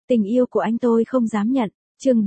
Tình yêu của anh tôi không dám nhận. Chương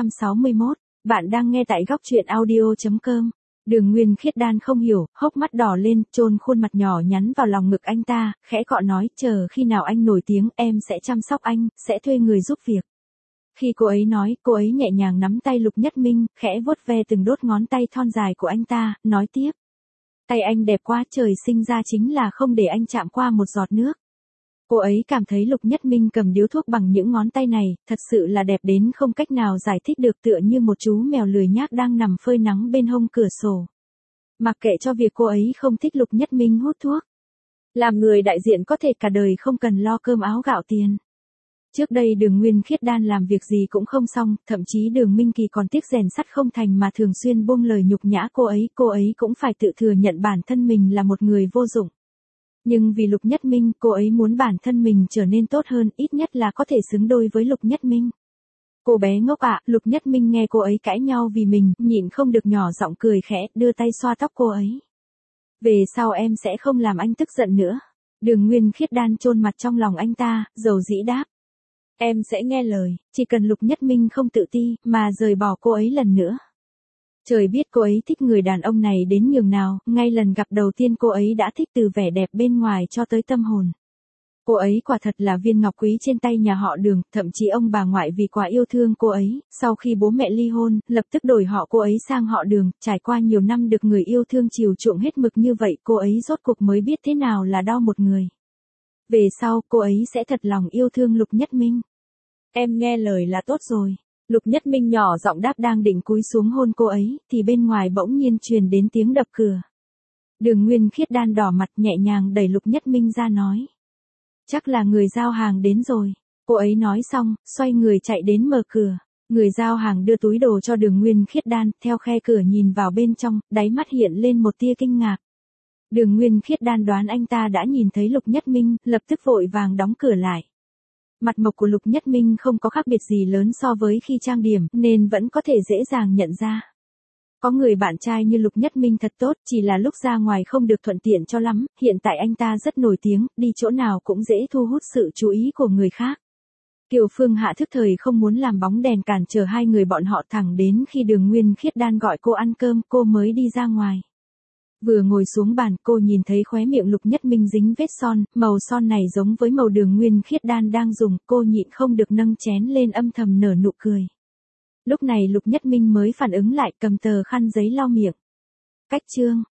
461. Bạn đang nghe tại góc truyện audio.com. Đường Nguyên Khiết Đan không hiểu, hốc mắt đỏ lên, chôn khuôn mặt nhỏ nhắn vào lòng ngực anh ta, khẽ cọ nói, chờ khi nào anh nổi tiếng em sẽ chăm sóc anh, sẽ thuê người giúp việc. Khi cô ấy nói, cô ấy nhẹ nhàng nắm tay Lục Nhất Minh, khẽ vuốt ve từng đốt ngón tay thon dài của anh ta, nói tiếp. Tay anh đẹp quá, trời sinh ra chính là không để anh chạm qua một giọt nước. Cô ấy cảm thấy Lục Nhất Minh cầm điếu thuốc bằng những ngón tay này, thật sự là đẹp đến không cách nào giải thích được, tựa như một chú mèo lười nhác đang nằm phơi nắng bên hông cửa sổ. Mặc kệ cho việc cô ấy không thích Lục Nhất Minh hút thuốc. Làm người đại diện có thể cả đời không cần lo cơm áo gạo tiền. Trước đây Đường Nguyên Khiết Đan làm việc gì cũng không xong, thậm chí Đường Minh Kỳ còn tiếc rèn sắt không thành mà thường xuyên buông lời nhục nhã cô ấy cũng phải tự thừa nhận bản thân mình là một người vô dụng. Nhưng vì Lục Nhất Minh, cô ấy muốn bản thân mình trở nên tốt hơn, ít nhất là có thể xứng đôi với Lục Nhất Minh. Cô bé ngốc ạ, Lục Nhất Minh nghe cô ấy cãi nhau vì mình, nhịn không được nhỏ giọng cười khẽ, đưa tay xoa tóc cô ấy. Về sau em sẽ không làm anh tức giận nữa. Đường Nguyên Khiết Đan chôn mặt trong lòng anh ta, dầu dĩ đáp. Em sẽ nghe lời, chỉ cần Lục Nhất Minh không tự ti, mà rời bỏ cô ấy lần nữa. Trời biết cô ấy thích người đàn ông này đến nhường nào, ngay lần gặp đầu tiên cô ấy đã thích từ vẻ đẹp bên ngoài cho tới tâm hồn. Cô ấy quả thật là viên ngọc quý trên tay nhà họ Đường, thậm chí ông bà ngoại vì quá yêu thương cô ấy, sau khi bố mẹ ly hôn, lập tức đổi họ cô ấy sang họ Đường, trải qua nhiều năm được người yêu thương chiều chuộng hết mực như vậy, cô ấy rốt cuộc mới biết thế nào là đau một người. Về sau, cô ấy sẽ thật lòng yêu thương Lục Nhất Minh. Em nghe lời là tốt rồi. Lục Nhất Minh nhỏ giọng đáp, đang định cúi xuống hôn cô ấy, thì bên ngoài bỗng nhiên truyền đến tiếng đập cửa. Đường Nguyên Khiết Đan đỏ mặt nhẹ nhàng đẩy Lục Nhất Minh ra nói. Chắc là người giao hàng đến rồi. Cô ấy nói xong, xoay người chạy đến mở cửa. Người giao hàng đưa túi đồ cho Đường Nguyên Khiết Đan, theo khe cửa nhìn vào bên trong, đáy mắt hiện lên một tia kinh ngạc. Đường Nguyên Khiết Đan đoán anh ta đã nhìn thấy Lục Nhất Minh, lập tức vội vàng đóng cửa lại. Mặt mộc của Lục Nhất Minh không có khác biệt gì lớn so với khi trang điểm, nên vẫn có thể dễ dàng nhận ra. Có người bạn trai như Lục Nhất Minh thật tốt, chỉ là lúc ra ngoài không được thuận tiện cho lắm, hiện tại anh ta rất nổi tiếng, đi chỗ nào cũng dễ thu hút sự chú ý của người khác. Kiều Phương Hạ thức thời không muốn làm bóng đèn cản trở hai người bọn họ, thẳng đến khi Đường Nguyên Khiết Đan gọi cô ăn cơm, cô mới đi ra ngoài. Vừa ngồi xuống bàn, cô nhìn thấy khóe miệng Lục Nhất Minh dính vết son, màu son này giống với màu Đường Nguyên Khiết Đan đang dùng, cô nhịn không được nâng chén lên âm thầm nở nụ cười. Lúc này Lục Nhất Minh mới phản ứng lại, cầm tờ khăn giấy lau miệng. Cách chương